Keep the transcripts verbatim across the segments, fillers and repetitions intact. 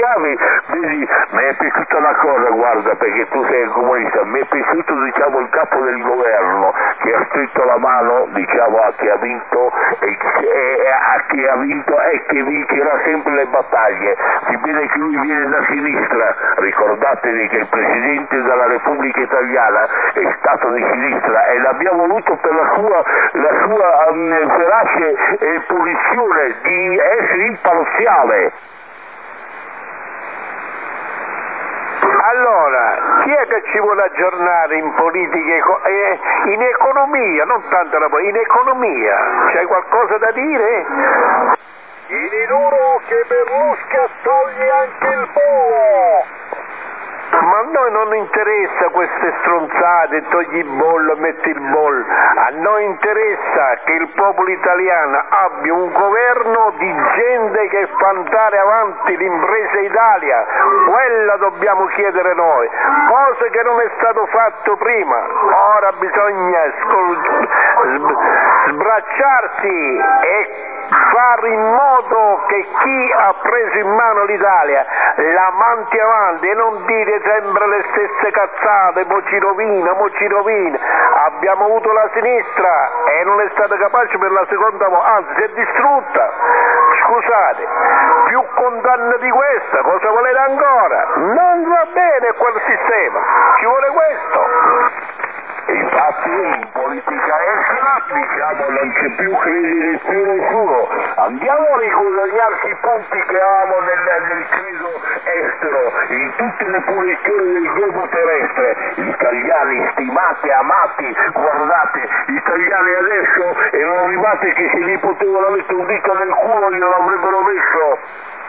chiami, vedi, mi è piaciuta una cosa, guarda, perché tu sei comunista, mi è piaciuto, diciamo, il capo del governo che ha stretto la mano, diciamo, a chi ha vinto e, e a chi ha vinto e che vincerà sempre le battaglie. Si vede che lui viene da sinistra, ricordatevi che il Presidente della Repubblica Italiana è stato di sinistra e l'abbiamo avuto per la sua, la sua um, verace eh, posizione di essere imparziale. Allora, chi è che ci vuole aggiornare in politica, eh, in economia, non tanto la politica, in economia? C'hai qualcosa da dire? Tieni duro che Berlusca toglie anche il bollo! Ma a noi non interessa queste stronzate, togli il bollo, metti il bollo. A noi interessa che il popolo italiano abbia un governo di gente che fa andare avanti l'impresa Italia. Quella dobbiamo chiedere noi, cosa che non è stato fatto prima. Ora bisogna scol- sbracciarsi e fare in modo che chi ha preso in mano l'Italia la manti avanti e non dire sempre le stesse cazzate, mo ci rovina, mo ci rovina. Abbiamo avuto la sinistra e non è stata capace per la seconda volta, anzi si è distrutta. Scusate, più condanna di questa, cosa volete ancora? Non va bene quel sistema, ci vuole questo. Infatti in politica estera, diciamo, non c'è più credere più nessuno. Andiamo a riguadagnarci i punti che avevamo nel, nel credo estero, in tutte le posizioni del globo terrestre. Gli italiani stimati, amati, guardate, gli italiani adesso erano arrivati che se gli potevano mettere un dito nel culo glielo avrebbero messo.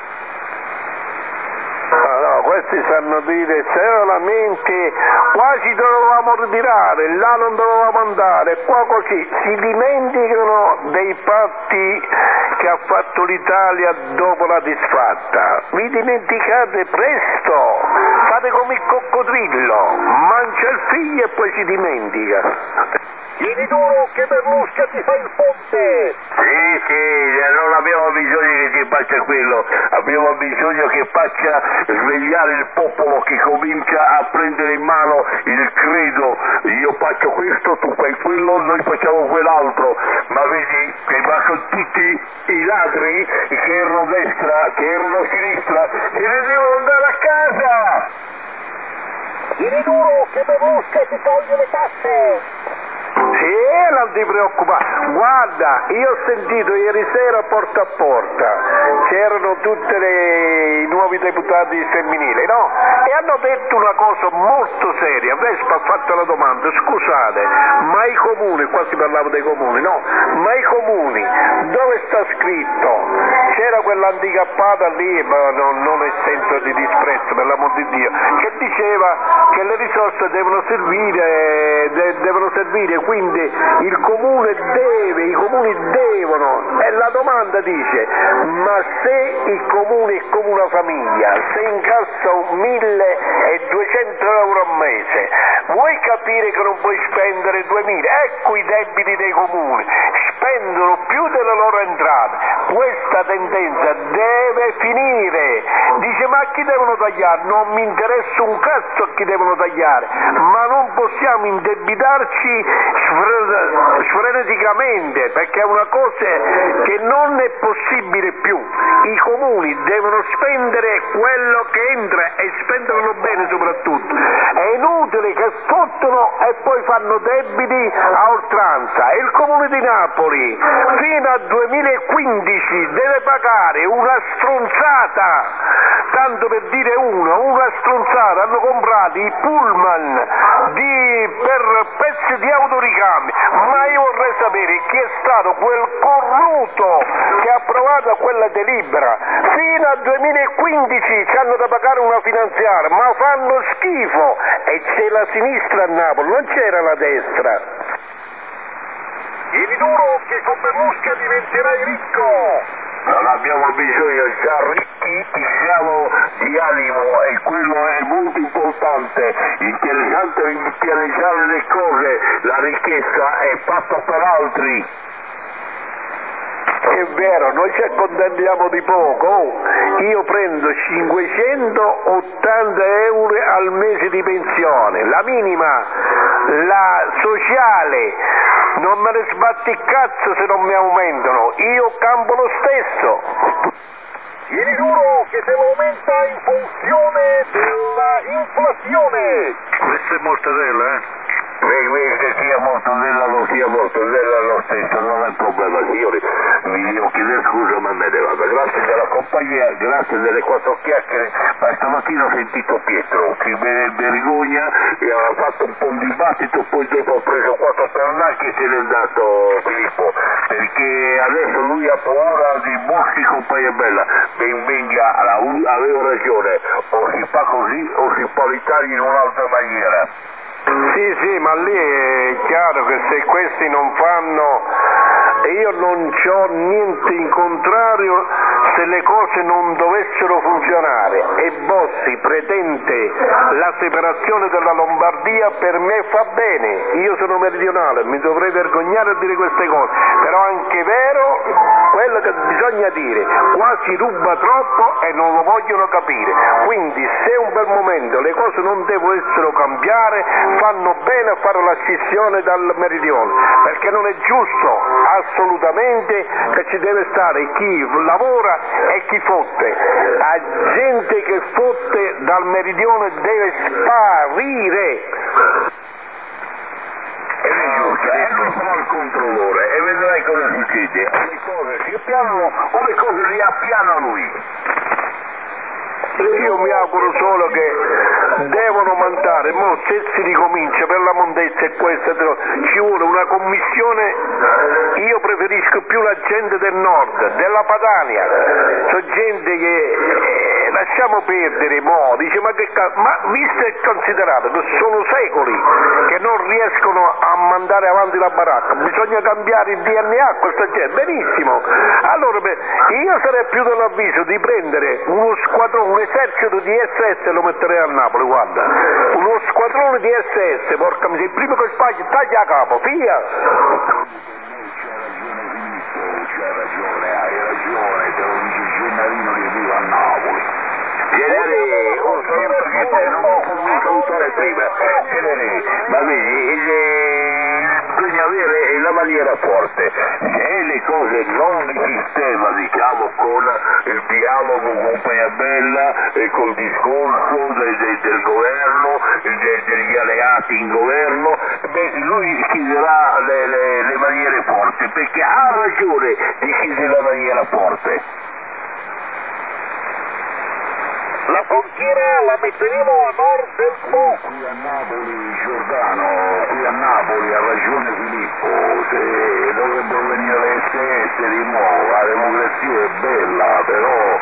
No, no, questi sanno dire solamente qua ci dovevamo ritirare, là non dovevamo andare, qua così, si dimenticano dei patti che ha fatto l'Italia dopo la disfatta. Vi dimenticate presto, fate come il coccodrillo, mangia il figlio e poi si dimentica. Tieni duro che Berlusca ti fa il ponte! Sì, sì, non abbiamo bisogno che ti faccia quello, abbiamo bisogno che faccia svegliare il popolo, che comincia a prendere in mano il credo. Io faccio questo, tu fai quello, noi facciamo quell'altro. Ma vedi che ma sono tutti i ladri che erano destra, che erano a sinistra, e ne devono andare a casa! Tieni duro che Berlusca ti toglie le tasse! Sì, non ti preoccupare, guarda, io ho sentito ieri sera porta a porta, c'erano tutti i nuovi deputati femminili, no? E hanno detto una cosa molto seria. Vespa ha fatto la domanda, scusate, ma i comuni, qua si parlava dei comuni, no? Ma i comuni, dove sta scritto? C'era quell'handicappata lì, ma non, non è senso di disprezzo, per l'amor di Dio, che diceva che le risorse devono servire, de, devono servire, quindi il comune deve, i comuni devono, e la domanda dice, ma se il comune è come una famiglia, se incassa un milleduecento euro al mese, vuoi capire che non puoi spendere duemila? Ecco i debiti dei comuni, spendono più delle loro entrate, questa tendenza deve finire. Dice, ma a chi devono tagliare? Non mi interessa un cazzo a chi devono tagliare, ma non possiamo indebitarci freneticamente, perché è una cosa che non è possibile più. I comuni devono spendere quello che entra e spenderlo bene soprattutto. È inutile che sfottono e poi fanno debiti a oltranza. E il comune di Napoli fino al duemilaquindici deve pagare una stronzata, tanto per dire uno, una stronzata. Hanno comprato i pullman di, per pezzi di autoricambi, ma io vorrei sapere chi è stato quel cornuto che ha approvato quella delibera. Fino al duemilaquindici ci hanno da pagare una finanziaria, ma fanno schifo, e c'è la sinistra a Napoli, non c'era la destra. Tieni duro che con Berlusca diventerai ricco! Non abbiamo bisogno, già ricchi siamo di animo, e quello è molto importante. Interessante pianeggiare le cose, la ricchezza è fatta per altri. È vero, noi ci accontentiamo di poco. Oh, io prendo cinquecentottanta euro al mese di pensione, la minima, la sociale, non me ne sbatti il cazzo se non mi aumentano, io campo lo stesso. Tieni duro che se aumenta in funzione dell'inflazione. Questa è mortadella, eh? Vedi, vedi che sia mortadella o non sia mortadella lo stesso, non è problema, signori. Vi devo chiedere scusa, ma me ne vado. Grazie della compagnia, grazie delle quattro chiacchiere, ma stamattina ho sentito Pietro, che me vergogna, e aveva fatto un po' di dibattito, poi dopo ho preso quattro pernacchi e se n'è andato Filippo, perché adesso lui ha paura di Boschi compagnia bella. Ben venga, avevo ragione, o si fa così o si può aiutare in un'altra maniera. Sì, sì, ma lì è chiaro che se questi non fanno, e io non c'ho niente in contrario se le cose non dovessero funzionare e Bossi pretende la separazione della Lombardia, per me fa bene, io sono meridionale, mi dovrei vergognare a dire queste cose, però è anche vero quello che bisogna dire, qua si ruba troppo e non lo vogliono capire, quindi se un bel momento le cose non devono essere cambiare, fanno bene a fare la scissione dal meridione, perché non è giusto assolutamente che ci deve stare chi lavora e chi fotte, la gente che fotte dal meridione deve sparire. Ed è giusto, ecco sarà il controllore e vedrai cosa succede, o le cose si appianano o le cose si appiana lui. Io mi auguro solo che devono mandare, mo se si ricomincia per la mondezza e questo, ci vuole una commissione, io preferisco più la gente del nord, della Padania, so gente che eh, lasciamo perdere, mo, dice ma che cazzo, ma visto e considerato che sono secoli che non riescono a mandare avanti la baracca, bisogna cambiare il D N A a questa gente, benissimo, allora beh, io sarei più dell'avviso di prendere uno squadrone, un esercito di S S lo metterei a Napoli, guarda, uno squadrone di S S, porca miseria, il primo che sbaglia taglia a capo, via! C'hai ragione, hai ragione, te lo dice Gennarino che vive a Napoli. Genere, oh, sono perché non ho potuto salutare prima, Genere, ma vedi, bisogna avere la maniera forte, se le cose non di sistema, diciamo, con il dialogo con Compagnia Bella e col discorso del, del, del governo, del, degli alleati in governo, beh, lui chiederà le, le, le maniere forti, perché ha ragione di chiedere la maniera forte. La frontiera la metteremo a nord del Po. Qui a Napoli, Giordano, qui a Napoli ha ragione Filippo, se dovrebbero venire le S S di nuovo, la democrazia è bella, però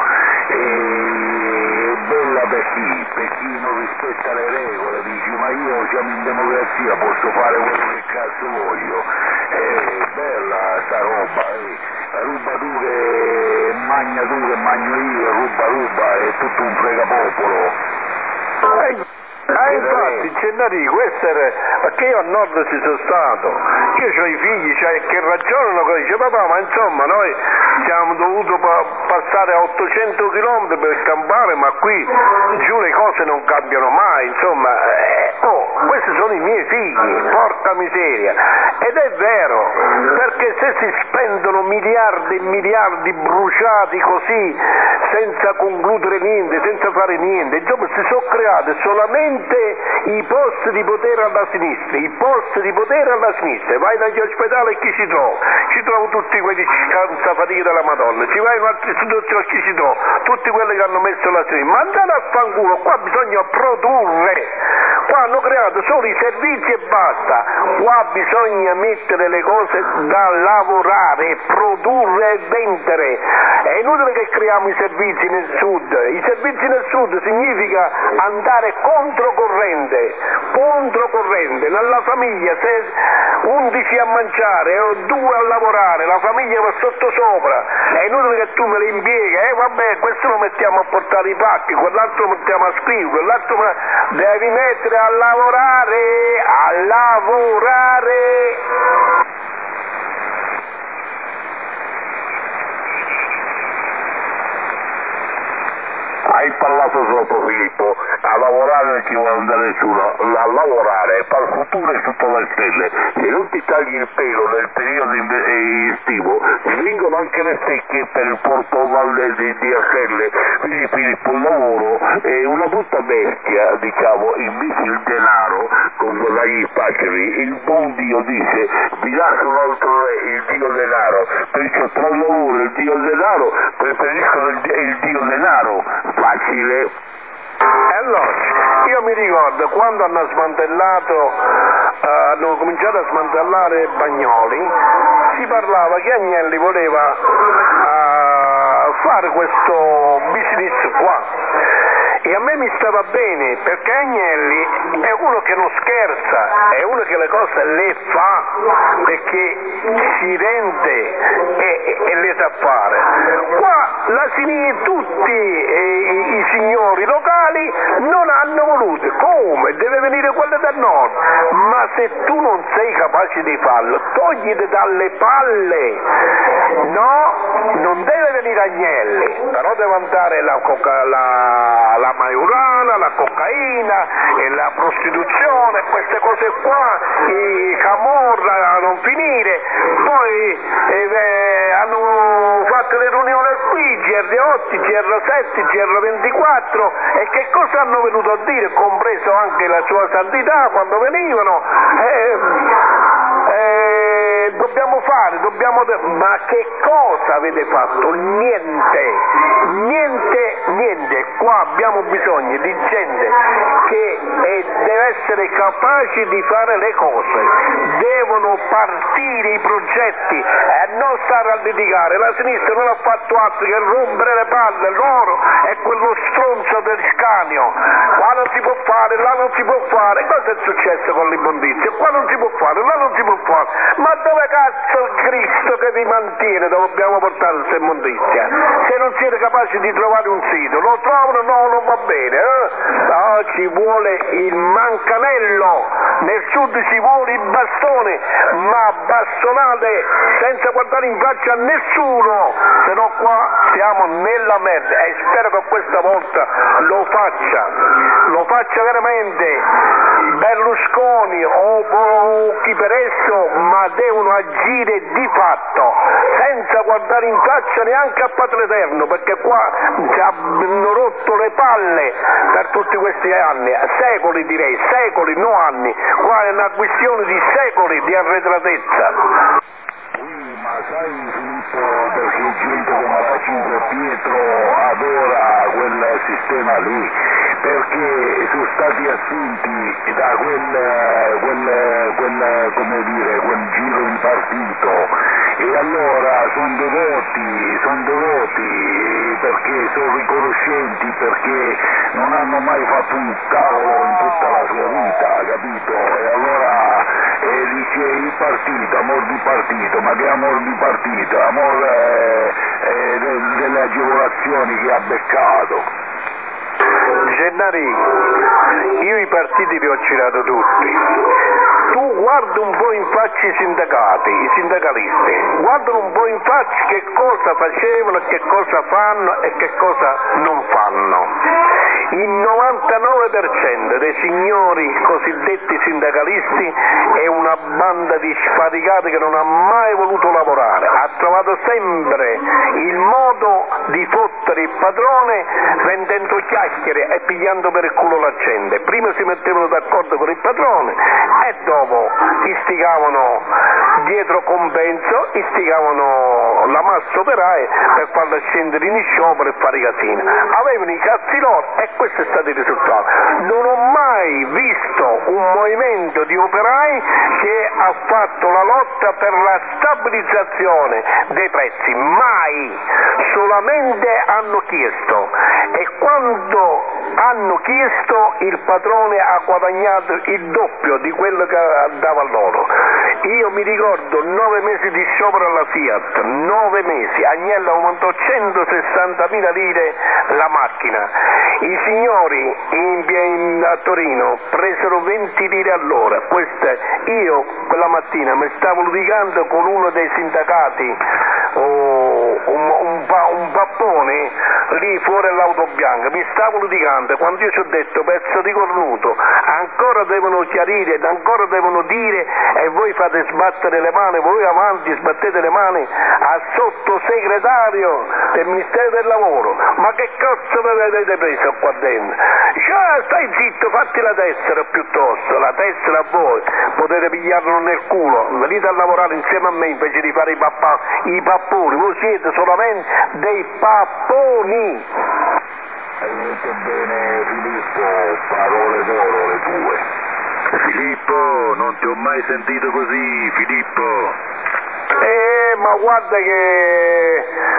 è bella per chi? Per chi non rispetta le regole, dici ma io siamo in democrazia, posso fare quello che cazzo voglio, è bella sta roba, eh. Ruba tu che magna tu che magno io, ruba ruba, è tutto un fregapopolo. Eh, ah, infatti, Gennari, questo era, perché io a nord ci sono stato, io ho i figli cioè, che ragionano, che dice papà, ma insomma noi siamo dovuti pa- passare a ottocento chilometri per campare, ma qui giù le cose non cambiano mai, insomma, eh, oh, questi sono i miei figli, porca miseria, ed è vero, perché se si spendono miliardi e miliardi bruciati così, senza concludere niente, senza fare niente, insomma si sono create solamente i posti di potere alla sinistra, i posti di potere alla sinistra, vai negli ospedali e chi si trova? Ci trovo tutti quelli scansafatica della Madonna, ci vai in altre istituzioni e chi si trova? Tutti quelli che hanno messo la sinistra, ma andate a fanculo, qua bisogna produrre, qua hanno creato solo i servizi e basta, qua bisogna mettere le cose da lavorare, produrre e vendere, è inutile che creiamo i servizi nel sud, i servizi nel sud significa andare controcorrente, controcorrente, nella famiglia se undici a mangiare o due a lavorare, la famiglia va sotto sopra, è inutile che tu me le impieghi, eh vabbè questo lo mettiamo a portare i pacchi, quell'altro lo mettiamo a scrivere, quell'altro me... devi mettere a lavorare, a lavorare. hai parlato troppo Filippo, a lavorare non ci vuole andare nessuno, a lavorare per il futuro è tutto le stelle, se non ti tagli il pelo nel periodo estivo ti vengono anche le secche per il porto di, di Arcelle, quindi Filippo il lavoro è una brutta bestia, diciamo, invece il denaro, con gli facili, il buon Dio dice vi lascio un altro re, il Dio denaro, perciò tra il lavoro e il Dio denaro preferiscono il, il Dio denaro, facile. E allora, io mi ricordo quando hanno smantellato, eh, hanno cominciato a smantellare Bagnoli, si parlava che Agnelli voleva eh, fare questo business qua. E a me mi stava bene, perché Agnelli è uno che non scherza, è uno che le cose le fa, perché si rende e, e le sa fare. Qua la sinistra, tutti i, i signori locali non hanno voluto. Come? Deve venire quello del nord. Ma se tu non sei capace di farlo, togliti dalle palle. No, non deve venire Agnelli, però deve andare la, coca, la, la marijuana, la cocaina e la prostituzione, queste cose qua, i camorra a non finire, poi eh, hanno fatto le riunioni qui, G R otto, G R sette, G R ventiquattro, e che cosa hanno venuto a dire, compreso anche la sua santità quando venivano, eh, eh, dobbiamo fare, dobbiamo... ma che cosa avete fatto? Niente, niente, niente, qua abbiamo bisogno di gente che eh, deve essere capace di fare le cose, devono partire i progetti e non stare a litigare. La sinistra non ha fatto altro che rompere le palle, loro è quello stronzo del Scanio, qua non si può fare, là non si può fare. Cosa è successo con l'immondizia? Qua non si può fare, là non si può fare, ma dove cazzo il Cristo che vi mantiene dove dobbiamo portare questa immondizia? Se non siete capaci di trovare un sito, lo trovano, no, non va bene, eh? No, ci vuole il mancanello, nel sud ci vuole il bastone, ma bastonate senza guardare in faccia a nessuno, se no qua siamo nella merda, e spero che questa volta lo faccia, lo faccia veramente Berlusconi o, o chi per esso, ma devono agire di fatto, senza guardare in faccia neanche a Padre Eterno, perché qua ci hanno rotto le palle per tutti questi anni, secoli direi, secoli, no anni, qua è una questione di secoli di arretratezza. Ma sai Filippo, perché gente come la Cinque Pietro adora quel sistema lì? Perché sono stati assunti da quel, quel, quel, come dire, quel giro di partito, e allora sono devoti, sono devoti perché sono riconoscenti, perché non hanno mai fatto un cavolo in tutta la sua vita, capito? E allora eh, dice il partito, amor di partito, ma che amor di partito, amor eh, eh, de, delle agevolazioni che ha beccato. Gennari, io i partiti li ho girato tutti, tu guarda un po' in faccia i sindacati, i sindacalisti, guardano un po' in faccia che cosa facevano, che cosa fanno e che cosa non fanno. Il novantanove per cento dei signori cosiddetti sindacalisti è una banda di sfaticati che non ha mai voluto lavorare, ha trovato sempre il modo di fottere il padrone vendendo chiacchiere e pigliando per il culo la gente. Prima si mettevano d'accordo con il padrone e dopo istigavano dietro compenso, istigavano la massa operaia per farla scendere in sciopero e fare casino. Avevano i cazzi loro e questo è stato il risultato. Non ho mai visto un movimento di operai che ha fatto la lotta per la stabilizzazione dei prezzi, mai, solamente hanno chiesto, e quando hanno chiesto il padrone ha guadagnato il doppio di quello che dava loro. Io mi ricordo nove mesi di sciopero alla Fiat, nove mesi, Agnello aumentò centosessantamila lire la macchina, i signori in, in, a Torino presero venti lire all'ora. Questa, io quella mattina mi stavo litigando con uno dei sindacati oh, un, un, un pappone lì fuori all'auto bianca, mi stavo litigando, quando io ci ho detto pezzo di cornuto, ancora devono chiarire ed ancora devono dire e voi fate sbattere le mani, voi avanti sbattete le mani al sottosegretario del Ministero del Lavoro, ma che cazzo ve l'avete preso qua dentro? Cioè, stai zitto, fatti la tessera piuttosto, la tessera a voi, potete pigliarlo nel culo, venite a lavorare insieme a me invece di fare i, pappa, i papponi, voi siete solamente dei papponi. Hai detto bene Filippo, parole d'oro le tue. Filippo, non ti ho mai sentito così, Filippo. Eh, ma guarda che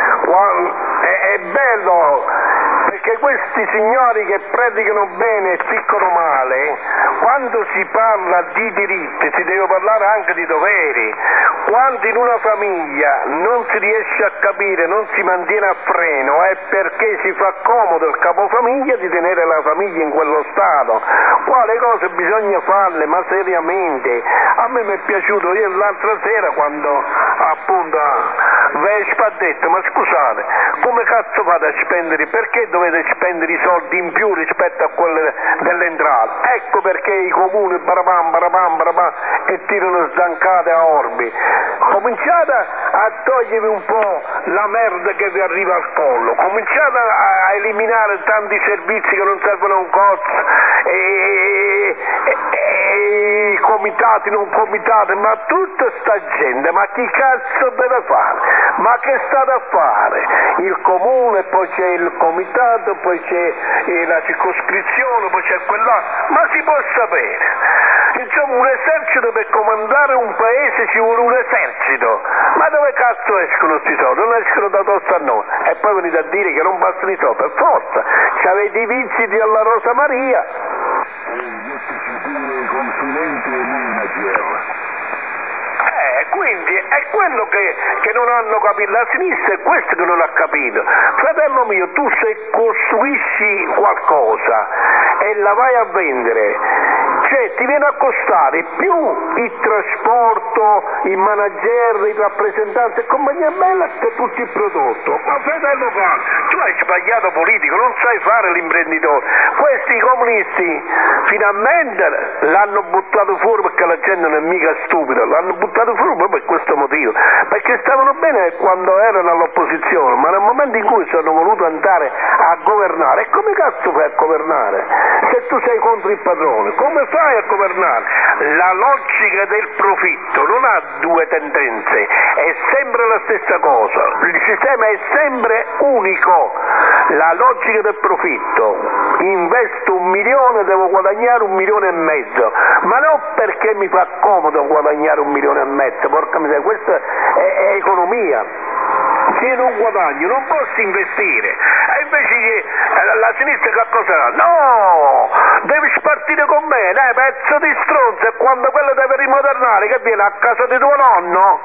è, è bello, perché questi signori che predicano bene e ficcano male, quando si parla di diritti si deve parlare anche di doveri. Quando in una famiglia non si riesce a capire, non si mantiene a freno, è perché si fa comodo il capofamiglia di tenere la famiglia in quello stato. Qua le cose bisogna farle, ma seriamente. A me mi è piaciuto, io l'altra sera quando appunto Vespa ha detto, ma scusate, come cazzo fate a spendere, perché dovete spendere i soldi in più rispetto a quelle delle entrate? Ecco perché i comuni barabam, barabam, barabam, e tirano zancate a orbi. Cominciate a togliervi un po' la merda che vi arriva al collo, cominciate a eliminare tanti servizi che non servono a un cazzo, e, e, e i comitati, non comitati, ma tutta sta gente, ma chi cazzo deve fare? Ma che state a fare? Il comune, poi c'è il comitato, poi c'è eh, la circoscrizione, poi c'è quella, ma si può sapere. Insomma, un esercito per comandare un paese ci vuole un esercito. Ma dove cazzo escono sti soldi? Non escono da addosso a noi. E poi venite a dire che non bastano i soldi, per forza. C'avete i vizi della Rosa Maria. I consulenti e manager. Eh, quindi è quello che, che non hanno capito, la sinistra è questo che non ha capito. Fratello mio, tu se costruisci qualcosa e la vai a vendere, cioè ti viene a costare più il trasporto, il manager, il rappresentante e compagnia bella che tutto il prodotto. Ma fratello caro, tu hai sbagliato politico, non sai fare l'imprenditore. Questi comunisti finalmente l'hanno buttato fuori perché la gente non è mica stupida, l'hanno buttato fuori proprio per questo motivo, perché stavano bene quando erano all'opposizione, ma nel momento in cui sono voluti andare a governare, e come cazzo fai a governare? Se tu sei contro il padrone, come fai a governare? La logica del profitto non ha due tendenze, è sempre la stessa cosa, il sistema è sempre unico. La logica del profitto: investo un milione, devo guadagnare un milione e mezzo, ma non perché mi fa comodo guadagnare un milione e mezzo, porca miseria, questa è, è economia. Se non guadagno non posso investire, e invece che la sinistra che cosa fa? No, devi spartire con me, dai, pezzo di stronzo, e quando quello deve rimodernare che viene a casa di tuo nonno?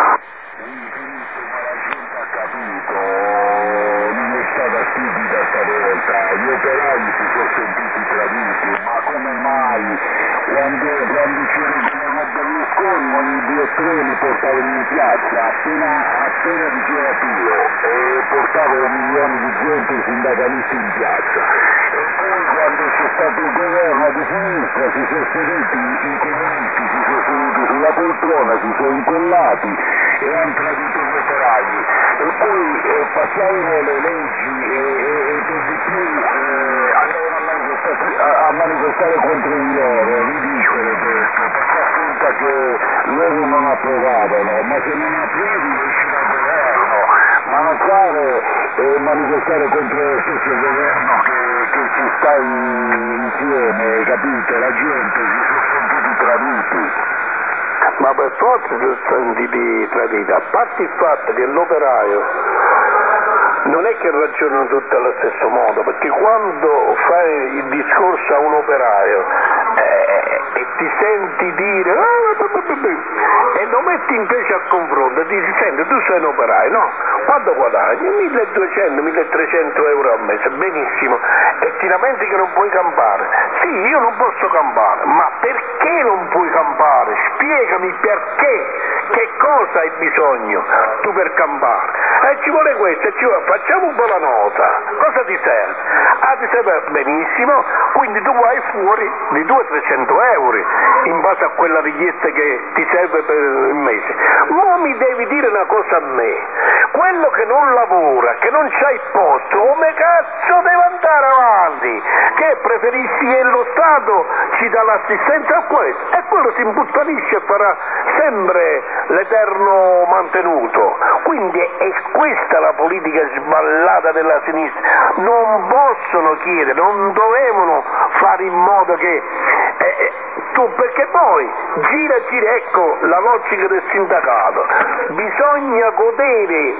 Gli operai si sono sentiti traditi, ma come mai? Quando, quando c'era Berlusconi ogni due o tre li portavano in piazza, appena, appena diceva Pio, e portavano milioni di gente sindacalisti in piazza. E poi quando c'è stato il governo di sinistra si sono seduti i comunisti, si sono seduti sulla poltrona, si sono incollati e hanno tradito gli operai. E poi eh, passavano le leggi e, e, e per di più eh, andavano a manifestare, a, a manifestare contro di loro, ridicole queste, perché finta che loro non approvavano, ma se non approvi esci dal governo, ma non fare eh, manifestare contro lo stesso governo che, che ci sta in, insieme, capite? La gente si sono sentiti traditi. Ma per forza si sono sentiti traditi, a parte il fatto che l'operaio non è che ragionano tutti allo stesso modo, perché quando fai il discorso a un operaio eh, e ti senti dire ah, e non metti invece a confronto, dici, senti, tu sei un operaio, no? Quanto guadagni? milleduecento milletrecento euro al mese, benissimo, e ti lamenti che non puoi campare. Sì, io non posso campare, ma perché non puoi campare? Spiegami perché, che cosa hai bisogno tu per campare? E ci vuole questo, e ci vuole, facciamo un po' la nota, cosa ti serve? Ah, ti serve benissimo, quindi tu vai fuori di duecento trecento euro in base a quella richiesta che ti serve per il mese. Ma mi devi dire una cosa a me, quello che non lavora, che non c'ha il posto, come cazzo deve andare avanti? Che preferisci che lo Stato ci dà l'assistenza a questo? E quello si imputtanisce e farà sempre l'eterno mantenuto. Quindi è questa la politica sballata della sinistra. Non possono chiedere, non dovevano fare in modo che eh, tu, perché poi gira e gira, ecco la logica del sindacato, bisogna godere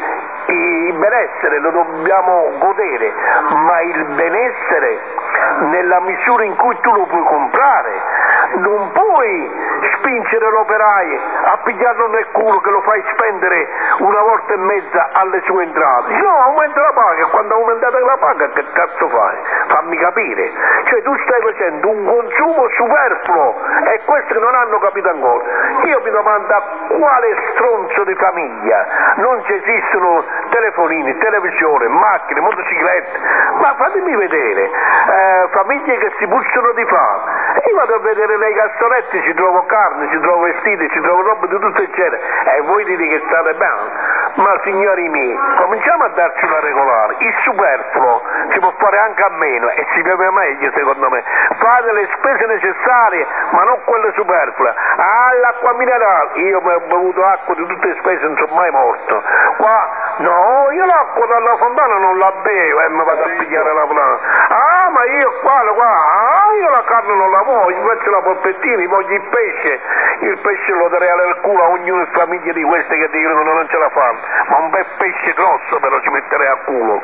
il benessere, lo dobbiamo godere, ma il benessere nella misura in cui tu lo puoi comprare. Non puoi spingere l'operaio a pigliarlo nel culo che lo fai spendere una volta e mezza alle sue entrate. No, aumenta la paga, e quando aumentate la paga che cazzo fai? Fammi capire. Cioè tu stai facendo un consumo superfluo e questi non hanno capito ancora. Io mi domando a quale stronzo di famiglia non ci esistono telefonini, televisione, macchine, motociclette, ma fatemi vedere, eh, famiglie che si bussano di fame. Io vado a vedere nei cassonetti, ci trovo carne, ci trovo vestiti, ci trovo roba di tutto il genere, e voi dite che state bene. Ma signori miei, cominciamo a darci una regolare, il superfluo si può fare anche a meno e si beve meglio secondo me, fate le spese necessarie ma non quelle superflue. Ah, l'acqua minerale, io mi ho bevuto acqua di tutte le spese, non sono mai morto. Qua, no, io l'acqua dalla fontana non la bevo e mi vado a pigliare la plana. Ah, ma io qua, qua, ah, io la carne non la voglio, invece la polpettina, voglio il pesce, il pesce lo darei al culo a ognuno in famiglia di queste che dicono che non ce la fanno, ma un bel pesce grosso però ci metterei a culo.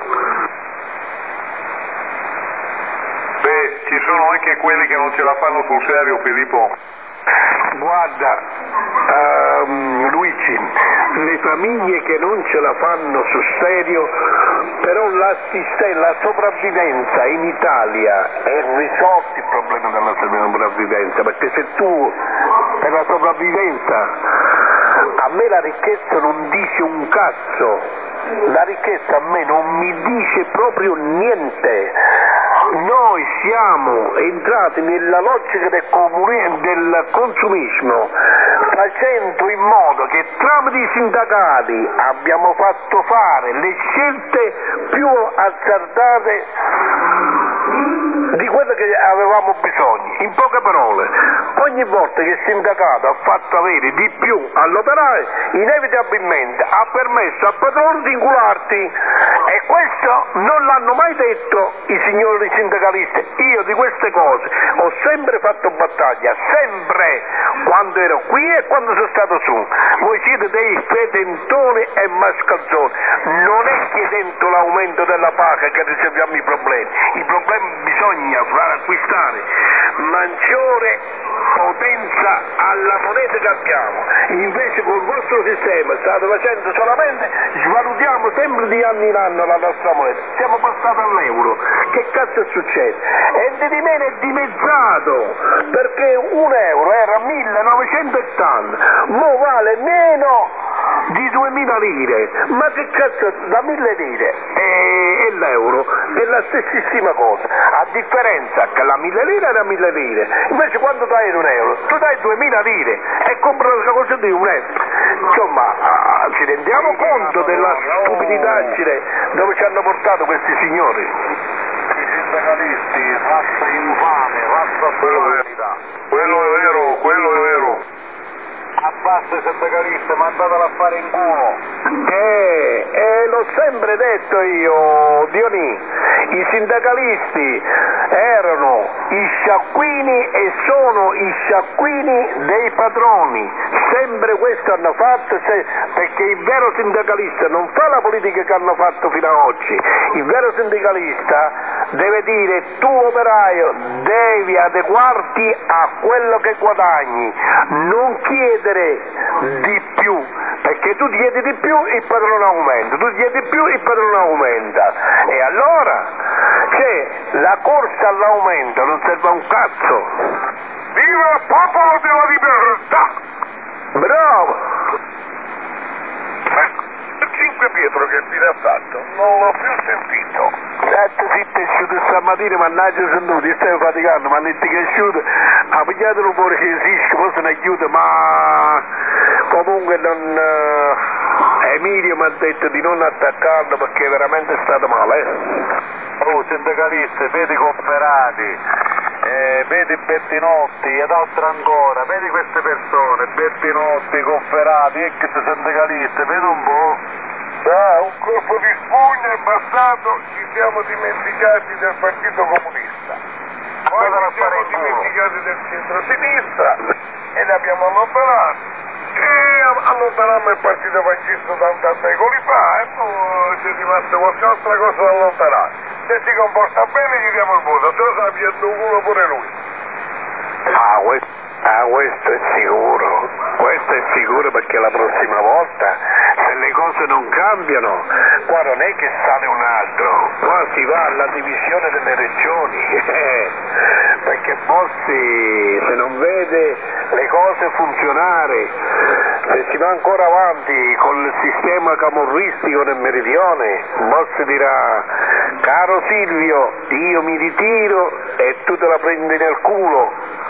Beh, ci sono anche quelli che non ce la fanno sul serio, Filippo. Guarda, um, Luigi, le famiglie che non ce la fanno sul serio, però l'assistenza, la sopravvivenza in Italia è risolto il problema della sopravvivenza, perché se tu per la sopravvivenza, a me la ricchezza non dice un cazzo, la ricchezza a me non mi dice proprio niente. Noi siamo entrati nella logica del, comuni- del consumismo, facendo in modo che tramite i sindacati abbiamo fatto fare le scelte più azzardate di quello che avevamo bisogno. In poche parole, ogni volta che il sindacato ha fatto avere di più all'operaio, inevitabilmente ha permesso al padrone di incularti, e questo non l'hanno mai detto i signori sindacalisti. Io di queste cose ho sempre fatto battaglia, sempre, quando ero qui e quando sono stato su. Voi siete dei fedentoni e mascalzoni, non è chiedendo l'aumento della paga che risolviamo i problemi, i problemi bisogna far acquistare maggiore potenza alla moneta che abbiamo. Invece col vostro sistema state facendo solamente, svalutiamo sempre di anno in anno la nostra moneta, siamo passati all'euro. Che cazzo succede? E di meno è dimezzato, perché un euro era millenovecentottanta, mo vale meno di duemila lire, ma che cazzo, da mille lire e, e l'euro è la stessissima cosa, a differenza che la mille lire era mille lire, invece quando dai un euro, tu dai duemila lire e compri una cosa di un euro. Insomma, ci rendiamo conto della stupidaggine dove ci hanno portato questi signori? I sindacalisti, razza infame, razza superiorità. Quello è vero, quello è vero. Abbassa i sindacalisti, mandatela a fare in culo. Eh, eh, l'ho sempre detto io, Dionì, i sindacalisti erano i sciacquini e sono i sciacquini dei padroni, sempre questo hanno fatto, se, perché il vero sindacalista non fa la politica che hanno fatto fino ad oggi, il vero sindacalista deve dire tu operaio devi adeguarti a quello che guadagni, non chiedere di più, perché tu chiedi di più il padrone aumenta, tu chiedi di più il padrone aumenta, e allora c'è la corsa all'aumento, non serve a un cazzo. Viva il popolo della libertà! Bravo! Ma Cinque Pietro che fine ha fatto? Non l'ho più sentito. Sette zitti asciuto stamattina, mannaggia sono ti stai faticando, ma non ti è asciuto, ha pigliato un po' che esiste, forse ne aiuta, ma comunque non... Eh, Emilio mi ha detto di non attaccarlo perché veramente è stato male. Eh. Oh, sindacalisti, vedi Cofferati, eh, vedi Bertinotti ed altro ancora, vedi queste persone, Bertinotti, Cofferati, ex sindacalisti, vedi un po'? Da un colpo di spugna è bastato, ci siamo dimenticati del Partito Comunista. Poi ci siamo dimenticati del centro-sinistra e ne abbiamo allontanato. E allontanammo il partito fascista tanti secoli fa e poi c'è rimasto qualche altra cosa da allontanare. Se si comporta bene gli diamo il voto, se lo sa pigliando un culo pure lui. Ah, questo, ah, questo è sicuro, questo è sicuro perché la prossima volta se le cose non cambiano, qua non è che sale un altro, qua si va alla divisione delle regioni, perché Bossi se non vede le cose funzionare, se si va ancora avanti con il sistema camorristico nel meridione, Bossi dirà caro Silvio io mi ritiro e tu te la prendi nel culo.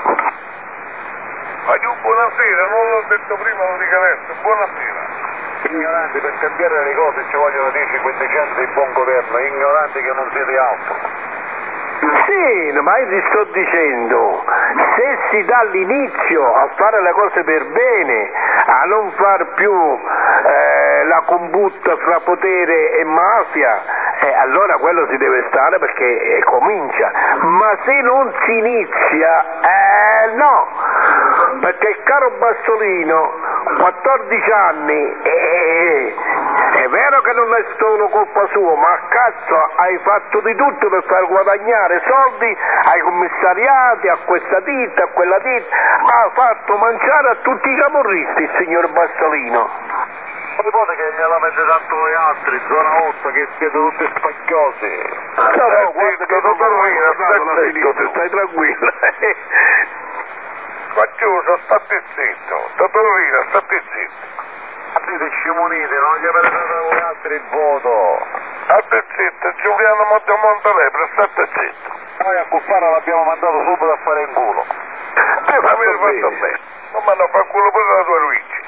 Ma giù, buonasera, non l'ho detto prima, lo dico adesso, buonasera. Ignoranti, per cambiare le cose ci vogliono dieci quindici anni di buon governo, ignoranti che non siete altro. Sì, ma io ti sto dicendo, se si dà l'inizio a fare le cose per bene, a non far più eh, la combutta fra potere e mafia, eh, allora quello si deve stare perché eh, comincia, ma se non si inizia, eh no, perché il caro Bassolino, quattordici anni, eh, è vero che non è solo colpa sua, ma cazzo hai fatto di tutto per far guadagnare soldi ai commissariati, a questa ditta, a quella ditta, ha fatto mangiare a tutti i camorristi il signor Bassolino. Nipote che gliela mette tanto gli altri, zona otto, che siete tutti spacchiosi. No, no, guarda che non Totorina, stai zitto, stai tranquillo. Spacchioso, state zitto, Totorina, state zitto. Dite scimonite, non gli avete dato gli altri il voto. State zitto, Giuliano Montelepre, state zitto. Noi a Cuffaro l'abbiamo mandato subito a fare in culo. Eh, ma avete fatto bene. Non mi hanno a fare culo pure la tua Luigi.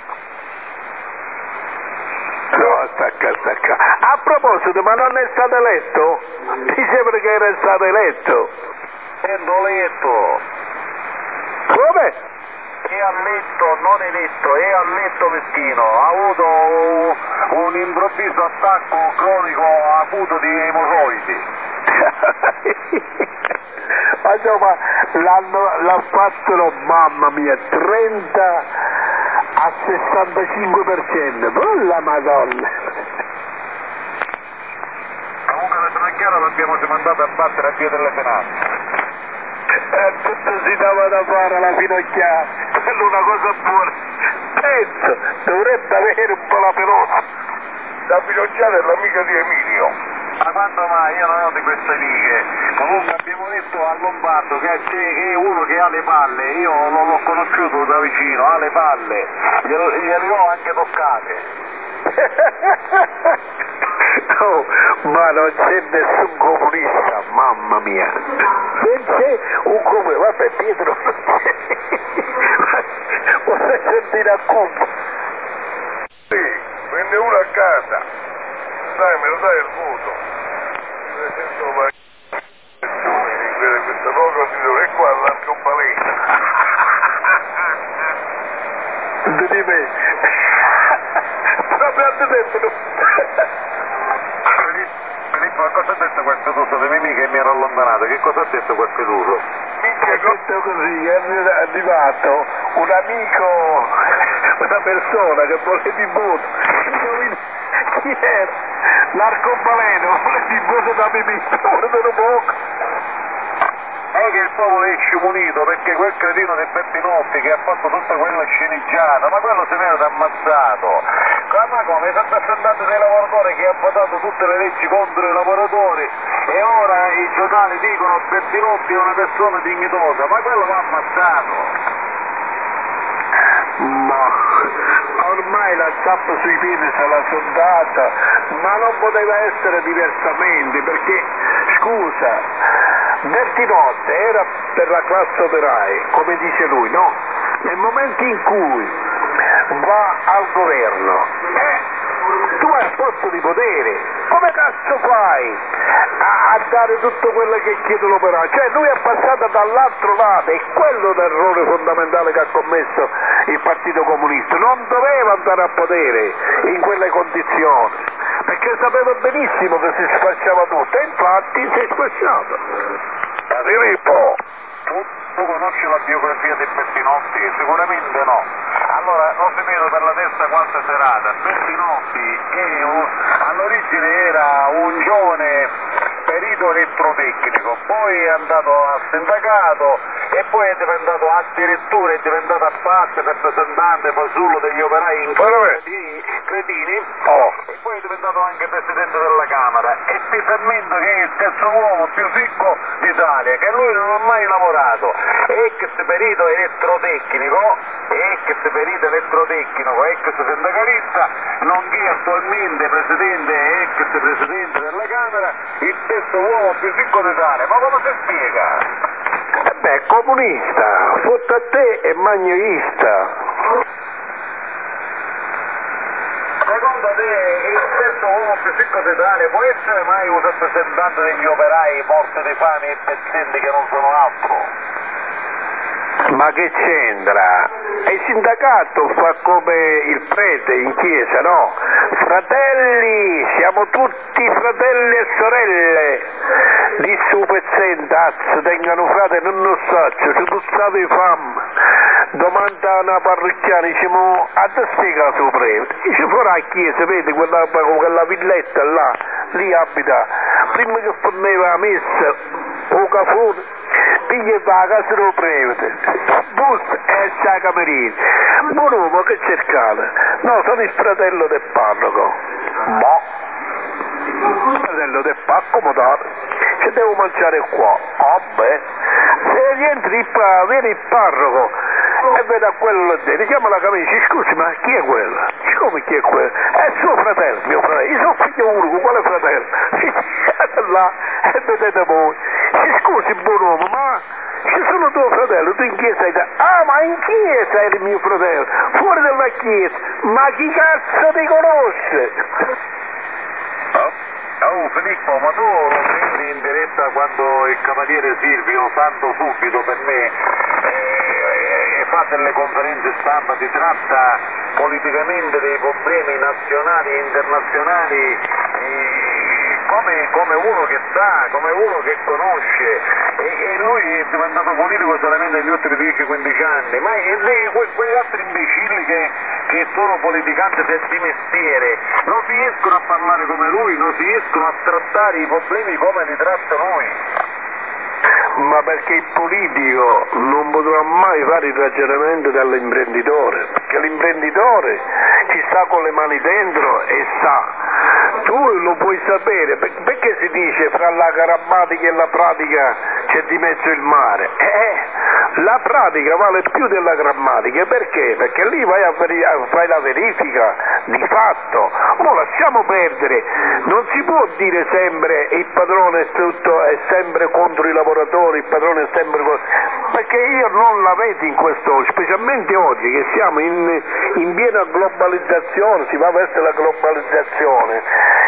No, stacca, stacca. A proposito, ma non è stato eletto? Diceva che era stato eletto. Sento letto. Come? È alletto, non eletto, è alletto meschino. Ha avuto un, un improvviso attacco cronico acuto di emorroidi. Ma insomma, l'hanno, l'ha fatto, mamma mia, trenta a sessantacinque per cento, oh la madonna! Comunque la Tranchiara l'abbiamo mandato a battere a via delle Penate. E tutto si dava da fare alla finocchiata, quella è una cosa buona. Penso, dovrebbe avere un po' la pelota. La finocchiata è l'amica di Emilio. Ma quando mai? Io non ho di queste amiche. Comunque abbiamo detto a Lombardo che è uno che ha le palle, io non l'ho conosciuto da vicino, ha le palle, glielo, gliele ho anche toccate. Oh, ma non c'è nessun comunista, mamma mia. Se c'è un comunista, vabbè Pietro, vorrei sentire a colpo. Sì, venne uno a casa, dai, me lo dai il voto. trecento vai di questo poco di dove qua l'arcobaleno. Di me. Proprio a te Filippo, cosa ha detto questo tutto di Mimì che mi ero allontanato? condannato, che cosa ha detto quel fiducio? Ha detto così, è arrivato un amico, una persona che voleva il voto, chi era? L'arcobaleno, voleva il voto da Pipitto, voleva poco. È che il popolo esce munito perché quel cretino di Bertinotti che ha fatto tutta quella sceneggiata, ma quello se ne era ammazzato. Ma come? I rappresentanti dei lavoratori che ha votato tutte le leggi contro i lavoratori e ora i giornali dicono Bertinotti è una persona dignitosa, ma quello va ammazzato. Ma ormai la zappa sui piedi se l'ha soldata, ma non poteva essere diversamente perché, scusa, Bertinotti era per la classe operaia, come dice lui, no? Nel momento in cui va al governo, eh, tu hai il posto di potere, come cazzo fai a, a dare tutto quello che chiede l'operaio? Cioè lui è passato dall'altro lato, è quello l'errore fondamentale che ha commesso il Partito Comunista, non doveva andare a potere in quelle condizioni, perché sapeva benissimo che si sfasciava tutto, e infatti si è sfasciato. Filippo, tu, tu conosci la biografia di Bertinotti? Sicuramente no. Allora, non si vedo per la terza quarta serata. Bertinotti è un, all'origine era un giovane perito elettrotecnico, poi è andato al sindacato e poi è diventato addirittura è diventato a parte rappresentante fasullo degli operai in cretini oh. E poi è diventato anche presidente della Camera e ti fermento che è il terzo uomo più ricco d'Italia, che lui non ha mai lavorato, ex perito elettrotecnico, ex perito elettrotecnico, ex sindacalista, nonché attualmente presidente e ex presidente della Camera, il terzo uomo più ricco d'Italia. Ma come si spiega? Eh beh, comunista, fotta a te e magnoista. Secondo te il terzo uomo più ricco d'Italia può essere mai un rappresentante degli operai morti di fame e pezzenti che non sono altro? Ma che c'entra? E il sindacato fa come il prete in chiesa, no? Fratelli, siamo tutti fratelli e sorelle. Disse un pezzente, azzo, tengano frate, non lo so, se tu stavi fam. Domanda una parrocchiana, diciamo, a te spiega su prete. Dice, fuori a chiesa, vedi, quella, quella villetta là, lì abita. Prima che formava la messa, o cafone, piglia da casa del prete, bus e c'è camerino. Buon uomo che cercate? No, sono il fratello del parroco. Ma, il fratello del parroco, accomodato, ci devo mangiare qua. Ah beh, se rientri qua, viene il parroco e vede a quello là dentro, chiama la camicia, scusi ma chi è quella? Come chi è quella? È suo fratello, mio fratello, io sono figlio unico, quale fratello? Si siete là e vedete voi. Si scusi buon uomo, ma ci sono tuo fratello, tu in chiesa hai detto, ah ma in chiesa eri mio fratello, fuori dalla chiesa, ma chi cazzo ti conosce? Oh, oh Filippo, ma tu non sembri in diretta quando il cavaliere Silvio, santo subito per me, e fa delle conferenze stampa, si tratta politicamente dei problemi nazionali e internazionali, e come, come uno che sa, come uno che conosce, e, e lui è diventato politico solamente negli ultimi dieci quindici anni, ma e lei, que, quegli altri imbecilli che, che sono politicanti di mestiere non riescono a parlare come lui, non riescono a trattare i problemi come li tratta lui. Ma perché il politico non potrà mai fare il ragionamento dell'imprenditore, perché l'imprenditore ci sta con le mani dentro e sa, tu lo puoi sapere, perché si dice fra la grammatica e la pratica c'è di mezzo il mare? Eh, la pratica vale più della grammatica, perché? Perché lì vai a veri- fai la verifica di fatto, ma lasciamo perdere, non si può dire sempre il padrone è, tutto, è sempre contro i lavoratori, il padrone è sempre contro, perché io non la vedo in questo, specialmente oggi che siamo in, in piena globalizzazione, si va verso la globalizzazione.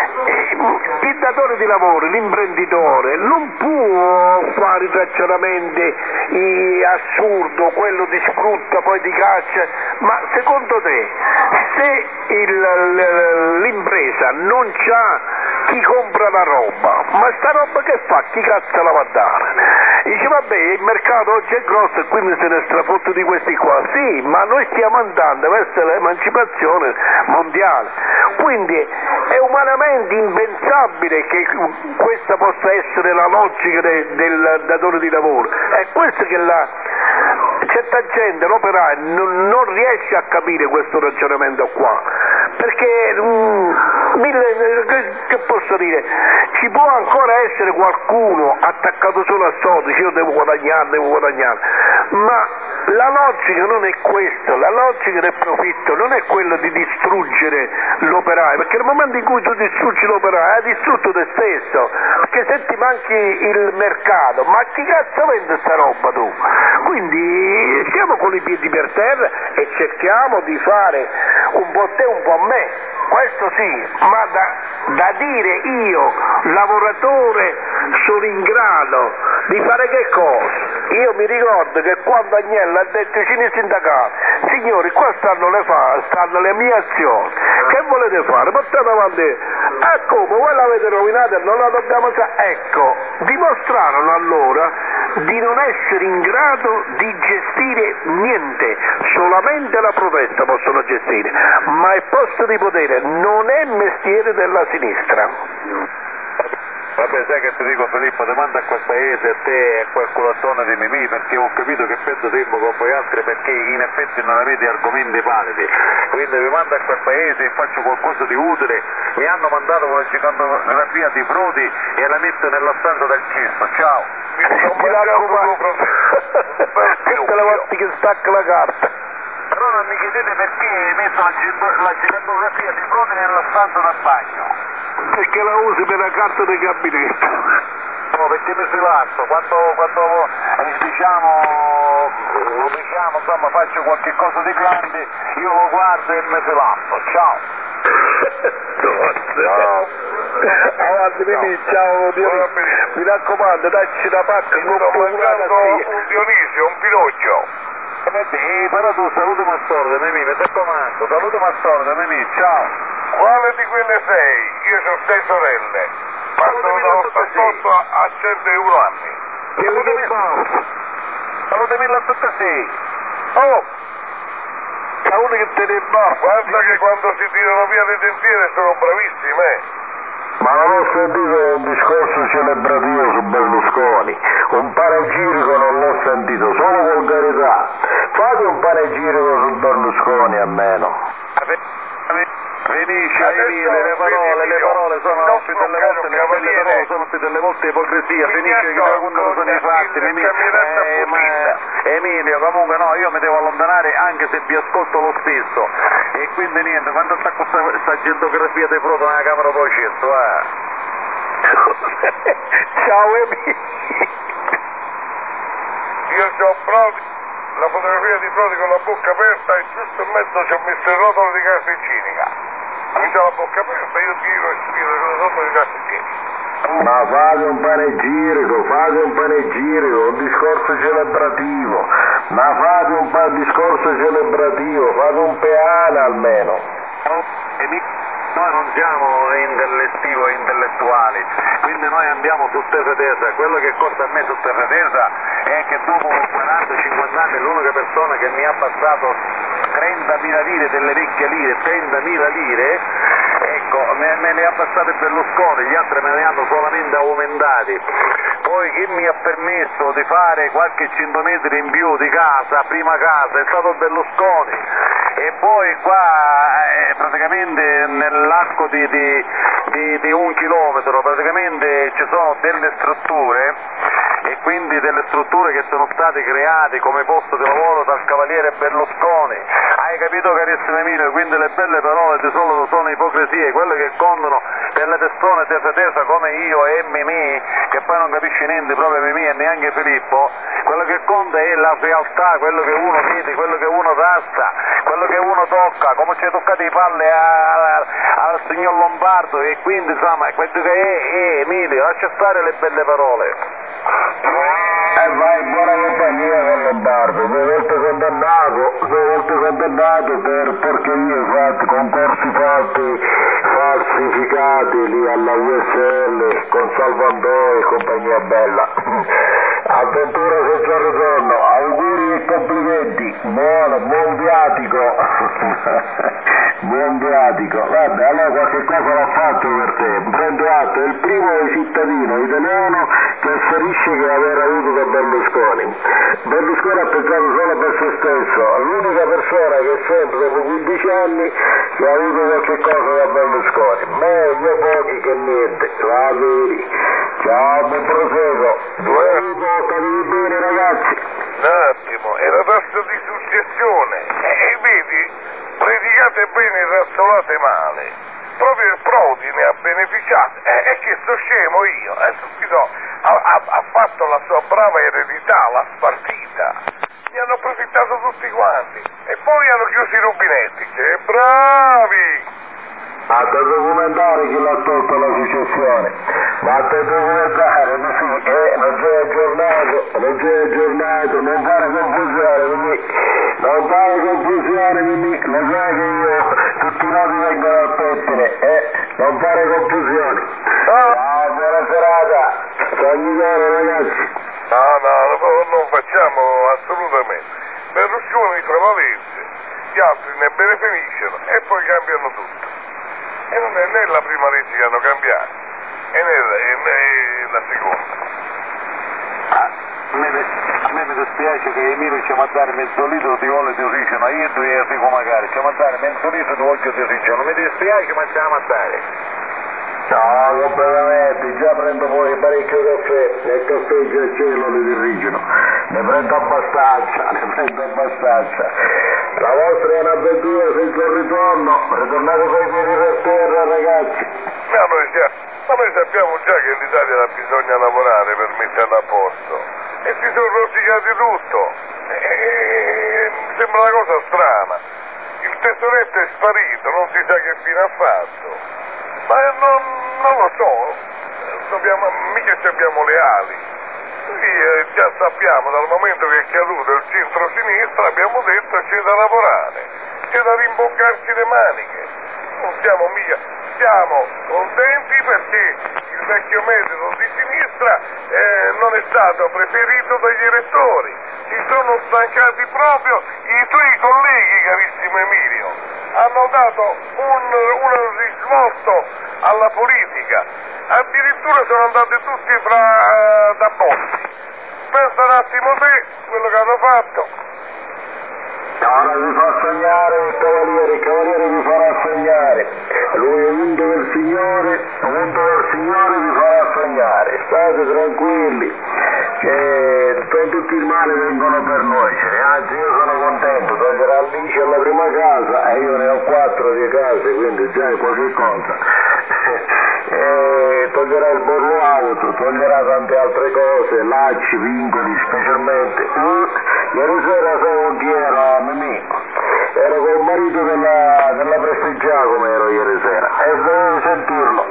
Il datore di lavoro, l'imprenditore non può fare ragionamenti assurdo, quello di sfrutta poi di caccia, ma secondo te se il, l'impresa non ha chi compra la roba, ma sta roba che fa? Chi cazzo la va a dare? Dice vabbè, il mercato oggi è grosso e quindi se ne strafotto di questi qua. Sì, ma noi stiamo andando verso l'emancipazione mondiale, quindi è umanamente impensabile che questa possa essere la logica de, del datore di lavoro. È questo che la certa gente, l'operaio, non, non riesce a capire questo ragionamento qua, perché mm, mille, che, che posso dire, ci può ancora essere qualcuno attaccato solo a soldi, dice io devo guadagnare, devo guadagnare, ma la logica non è questa, la logica del profitto non è quella di distruggere l'operaio, perché nel momento in cui tu distruggi l'operaio hai distrutto te stesso, perché se ti manchi il mercato, ma chi cazzo vende sta roba tu? Quindi siamo con i piedi per terra e cerchiamo di fare un po' te un po' me, questo sì, ma da, da dire io lavoratore sono in grado di fare che cosa? Io mi ricordo che quando Agnello ha detto ai cini sindacati, signori qua stanno le, fa, stanno le mie azioni, che volete fare? Portate avanti, e come voi l'avete rovinata e non la dobbiamo fare? Ecco, dimostrarono allora di non essere in grado di gestire niente, solamente la protesta possono gestire, ma il posto di potere non è mestiere della sinistra. Vabbè, sai che ti dico Filippo, ti mando a quel paese, a te e a quel culattone di Mimì, perché ho capito che penso tempo con voi altri, perché in effetti non avete argomenti validi, quindi vi mando a quel paese e faccio qualcosa di utile. Mi hanno mandato una gigantografia di Prodi e la metto nella stanza del cesso, ciao. Non mi raccomando, tutte le volte che stacca la carta. Però non mi chiedete perché hai messo la, la gigantografia di Prodi nella stanza del bagno. Perché la usi per la carta del gabinetto. No, perché mi filato, quando, quando diciamo, diciamo, insomma, faccio qualche cosa di grande, io lo guardo e mi filato. Ciao. Ciao. Avanti Mimì, ciao Dionisio. Mi raccomando, dacci da parte, non sto mangiando un Dionisio, un Pinocchio. Eh, però tu salutami a sorda, Mimì, mi raccomando, salutami a sorda, Mimì, ciao. Quale di quelle sei? Io ho sei sorelle, ma sono ottantotto a centouno anni. Salutami l'ottantasei. Oh! La uno che te ne va. Guarda che quando si tirano via le dentiere sono bravissime, eh? Ma non ho sentito un discorso celebrativo su Berlusconi, un panegirico non l'ho sentito, solo volgarità. Fate un panegirico su Berlusconi almeno. Finisce, Emile, le parole, le parole sono più delle volte, le belle parole sono più delle volte ipocrisia, finisce che quando sono i fatti, eh, ma, Emilio, comunque no, io mi devo allontanare anche se vi ascolto lo stesso, e quindi niente, quando sta questa, questa gentografia di Proto nella camera poi certo, eh. Ciao Emilio. Io ho Prodi, la fotografia di Prodi con la bocca aperta e giusto in mezzo ci ho messo il rotolo di carta igienica. Quindi ho la bocca aperta, io tiro e spiro il rotolo di carta igienica. Ma fate un panegirico, fate un panegirico, un discorso celebrativo, ma fate un pa- discorso celebrativo, fate un peana almeno. Noi non siamo intellettivi o intellettuali, quindi noi andiamo su tesa tesa. Quello che conta a me su tesa tesa è che dopo quaranta cinquanta anni l'unica persona che mi ha passato trentamila lire delle vecchie lire, trentamila lire, ecco, me, me le ha passate Berlusconi, gli altri me ne hanno solamente aumentati. Poi chi mi ha permesso di fare qualche cento metri in più di casa, prima casa, è stato Berlusconi. E poi qua eh, praticamente nell'arco di, di, di, di un chilometro praticamente ci sono delle strutture, e quindi delle strutture che sono state create come posto di lavoro dal cavaliere Berlusconi. Hai capito carissimo Emilio? Quindi le belle parole di solito sono ipocrisie, quelle che contano per le persone tesa tesa come io e Mimì, che poi non capisce niente proprio Mimì e neanche Filippo. Quello che conta è la realtà, quello che uno vede, quello che uno tasta, quello che uno tocca, come ci è toccato i palle a, a, al signor Lombardo, e quindi insomma questo che è, è Emilio, lascia stare le belle parole. E eh, vai in buona compagnia con Lombardo, due volte condannato, due volte condannato per porcherie fatte, concorsi fatti, fatti falsificati lì alla U S L con Salvandò e compagnia bella. Avventura senza ritorno, auguri e complimenti, buono, buon viatico, buon viatico. Vabbè, allora qualche cosa l'ho fatto per te, prendo atto, è il primo cittadino italiano che asserisce che aver avuto da Berlusconi. Berlusconi ha pensato solo per se stesso, l'unica persona che sento dopo quindici anni che ha avuto qualche cosa da Berlusconi, meglio pochi che niente, va bene. Ciao, buon proseguo. Buon statevi bene ragazzi. Un attimo, è la tassa di suggestione. E eh, vedi, predicate bene e razzolate male. Proprio il Prodi ne ha beneficiato. E eh, che sto scemo io. Eh, subito ha, ha, ha fatto la sua brava eredità, l'ha spartita. Ne hanno approfittato tutti quanti. E poi hanno chiuso i rubinetti. Che bravi! Ma da documentare chi l'ha tolto la successione, ma da documentare, ma sì, eh, non sei aggiornato, non sei aggiornato, non fare confusione, quindi, non fare confusione, quindi, lo sai che io, tutti i noti vengono al pettine, eh, non fare confusione. Ah. Ciao, buona serata, sogni bene ragazzi. No, no, no, non facciamo assolutamente. Berlusconi tra la legge, gli altri ne beneficiano e poi cambiano tutto. E non è né la prima legge che hanno cambiato, e né, e né la seconda. Ah, a, me, a me mi dispiace che Emilio ci mandare mezzo litro di olio di origine, io e due euro magari, ci mandare mezzo litro di olio di origine, non mi dispiace ma ci a mandare. Ciao, completamente, già prendo poi parecchio caffè, nel caffè già c'è l'olio di origine, ne prendo abbastanza, ne prendo abbastanza. La vostra è un'avventura senza ritorno, ritornate con i piedi per terra ragazzi. Ma noi, già, ma noi sappiamo già che l'Italia bisogna lavorare per metterla a posto, e si sono rosicati tutto, e, e, mi sembra una cosa strana. Il tesoretto è sparito, non si sa che fine ha fatto. Ma non, non lo so, dobbiamo, mica ci abbiamo le ali. Sì, eh, già sappiamo, dal momento che è caduto il centro-sinistra, abbiamo detto c'è da lavorare, c'è da rimboccarsi le maniche. Non siamo mica, siamo contenti perché il vecchio metodo di sinistra eh, non è stato preferito dagli elettori. Si sono stancati proprio i tuoi colleghi, carissimo Emilio. Hanno dato un, un risvolto alla politica, addirittura sono andati tutti fra uh, da Bossi. Pensa un attimo te quello che hanno fatto. Ora vi fa sognare il cavaliere, il cavaliere vi farà sognare, lui è unto del Signore, unto del Signore vi farà sognare, state tranquilli, che tutti i mali vengono per noi, anzi io sono contento, toglierà Alice alla prima casa e io ne ho quattro di case, quindi già è qualche cosa. E toglierà il bollo auto, toglierà tante altre cose, lacci, vincoli, specialmente. Ieri sera so chi era, Mimì, ero col marito della, della Prestigiacomo come ero ieri sera, e dovevo sentirlo.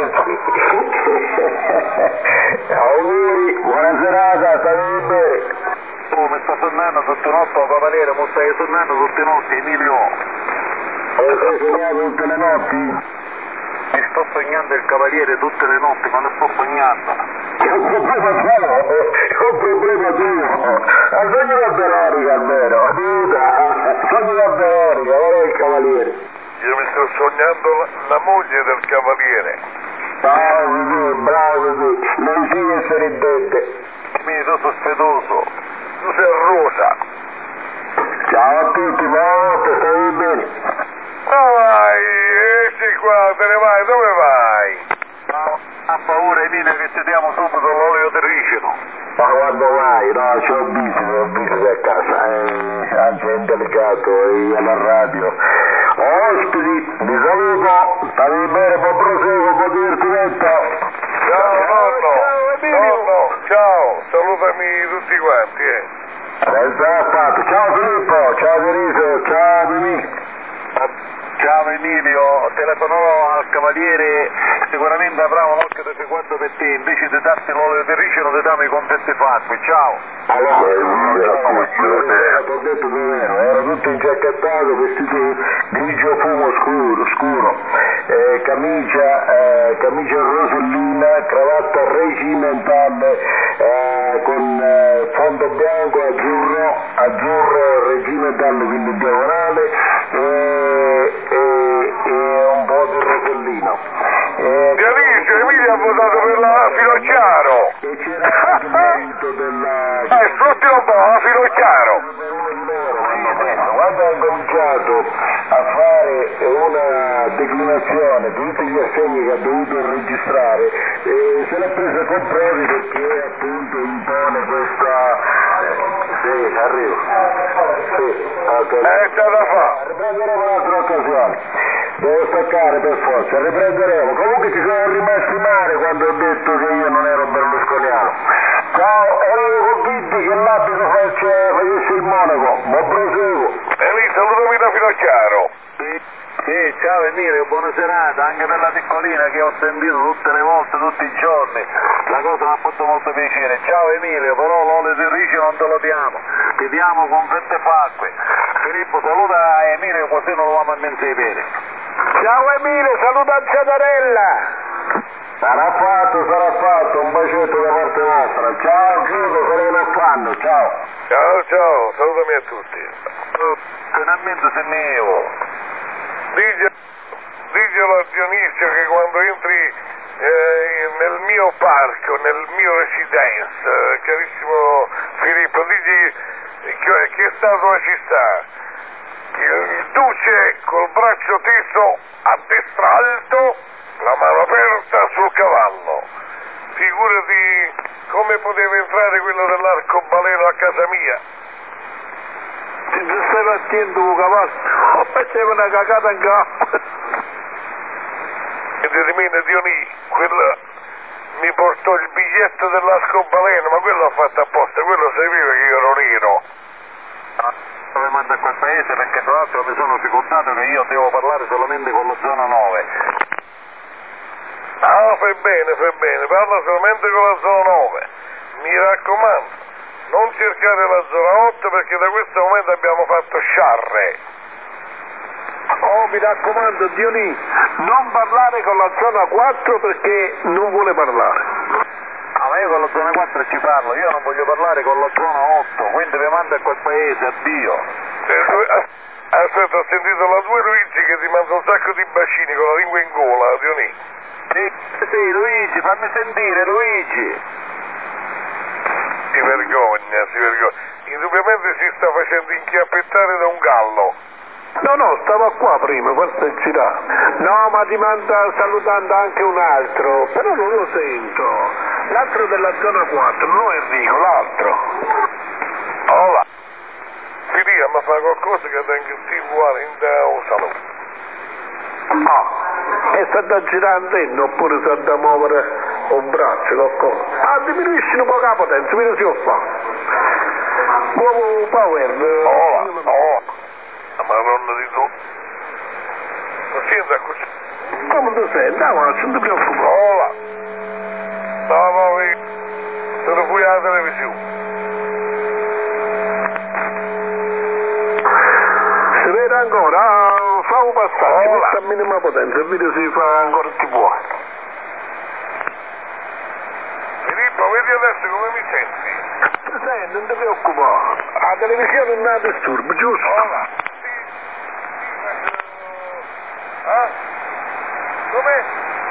Auguri, buona serata, state bene. Oh, mi sta sonnando tutte le notti, cavaliere, mi stai sonnando tutte le notti, Emilio. E sei sognato tutte le notti? Mi sto sognando il cavaliere tutte le notti, ma lo sto sognando. È un problema tuo, è un problema tuo. Sogni la Veronica almeno, aiuta, sogni la Veronica, ora è il cavaliere. Io mi sto sognando la, la moglie del cavaliere. Bravo tu, bravo tu, non si essere indente. Mi sono sospedoso. Tu sei rosa. Ciao a tutti, buonanotte, stai bene? Ma vai, esci qua, te ne vai, dove vai? No, ha paura Emilio che ci diamo subito l'olio di ricino. Ma quando vai? No, c'ho bisogno, ho bisogno a casa, eh, anzi è indelicato, io alla radio. Ospiti, vi saluto, state bene, buon proseguo, buon divertimento. Ciao nonno, ciao Emilio. Nonno, ciao, salutami tutti quanti, eh. Adesso è fatto, ciao Filippo, ciao Deriso, ciao Mimì. Ciao Emilio, telefonerò al cavaliere, sicuramente avrà un occhio di riguardo per te, invece di darti l'olio di ricino ti danno i confetti fatti, ciao! Allora, ti ho detto davvero, era tutto ingiacchettato, vestito grigio fumo scuro, scuro, eh, camicia, eh, camicia rosellina, cravatta regimentale eh, con eh, fondo bianco, azzurro, azzurro regimentale, quindi diagonale, e, e, e un po' di rosellino. Eh, Dionisio, Emilia ha votato per la Finocchiaro. e c'era anche il marito della... Eh, sfruttilo un po', la Finocchiaro. Quando ha cominciato a fare una declinazione di tutti gli assegni che ha dovuto registrare, eh, se l'ha presa con Prodi perché appunto impone questa... Sì, arrivo. Sì, ok. È stata fatta. Riprenderemo un'altra occasione. Devo staccare per forza, riprenderemo. Comunque ci sono rimasti male quando ho detto che io non ero berlusconiano. Ciao, ero convinti che l'abito faccia, facesse il monaco, ma proseguo. Emi, salutami da Finocchiaro. Sì, sì, ciao Emilio, buona serata, anche per la piccolina che ho sentito tutte le volte, tutti i giorni. La cosa mi ha fatto molto piacere. Ciao Emilio, però l'olio di riso non te lo diamo, ti diamo con fette facque. Filippo, saluta Emilio così non lo vamo a mezzo i piedi. Ciao Emilio, saluta Zadarella. Sarà fatto, sarà fatto, un bacetto da parte vostra. Ciao Chico, se ne fanno, ciao. Ciao, ciao, salutami a tutti. Oh, finalmente sei mio. Digli, diglielo a Dionisio che quando entri eh, nel mio parco, nel mio residence, eh, carissimo Filippo, digli che, che statua ci sta. Il, il duce col braccio teso a destra alto, la mano aperta sul cavallo. Figurati come poteva entrare quello dell'arcobaleno a casa mia. Ti stai battendo un cavallo, oh, faceva una cagata in capo. E di me Dionì, quello mi portò il biglietto dell'arcobaleno, ma quello l'ho fatto apposta, quello sapeva che io ero nero. Dove manda a quel paese perché tra l'altro mi sono ricordato che io devo parlare solamente con la zona nove. Ah, fai bene, fai bene, parla solamente con la zona nove. Mi raccomando, non cercare la zona otto perché da questo momento abbiamo fatto sciarre. Oh, mi raccomando, Dionì, non parlare con la zona quattro perché non vuole parlare. Ah, ma io con la zona quattro ci parlo, io non voglio parlare con la zona otto, quindi mi manda a quel paese, addio. Eh, aspetta, ho sentito la tua Luigi che ti manda un sacco di bacini con la lingua in gola, Dionì. Sì, sì, Luigi, fammi sentire, Luigi. Si vergogna, si vergogna. Indubbiamente si sta facendo inchiappettare da un gallo. No, no, stava qua prima, forse è girato. No, ma ti manda salutando anche un altro, però non lo sento. L'altro della zona quattro, non Enrico, l'altro. Oh là. Fidia, ma fa qualcosa che tenga il T V A in da un salone. Ah, e sta da girare oppure sta da muovere un braccio, qualcosa. Ah, diminuisci un po' la potenza, vedi se lo fa. Nuovo power. Oh là, oh. La madonna di tu. Ma senta così. Come tu sei? No, ma non ti preoccupare. Oh là. No, no, vedi. Se lo fui alla televisione. Si vede ancora, ah, fa un passaggio, Oh, questa a minima potenza, il video si fa ancora ti può. Filippo, vedi adesso come mi senti? Ti senti, non ti preoccupare. La televisione non ha disturbo, giusto? Oh là. Ah? Come?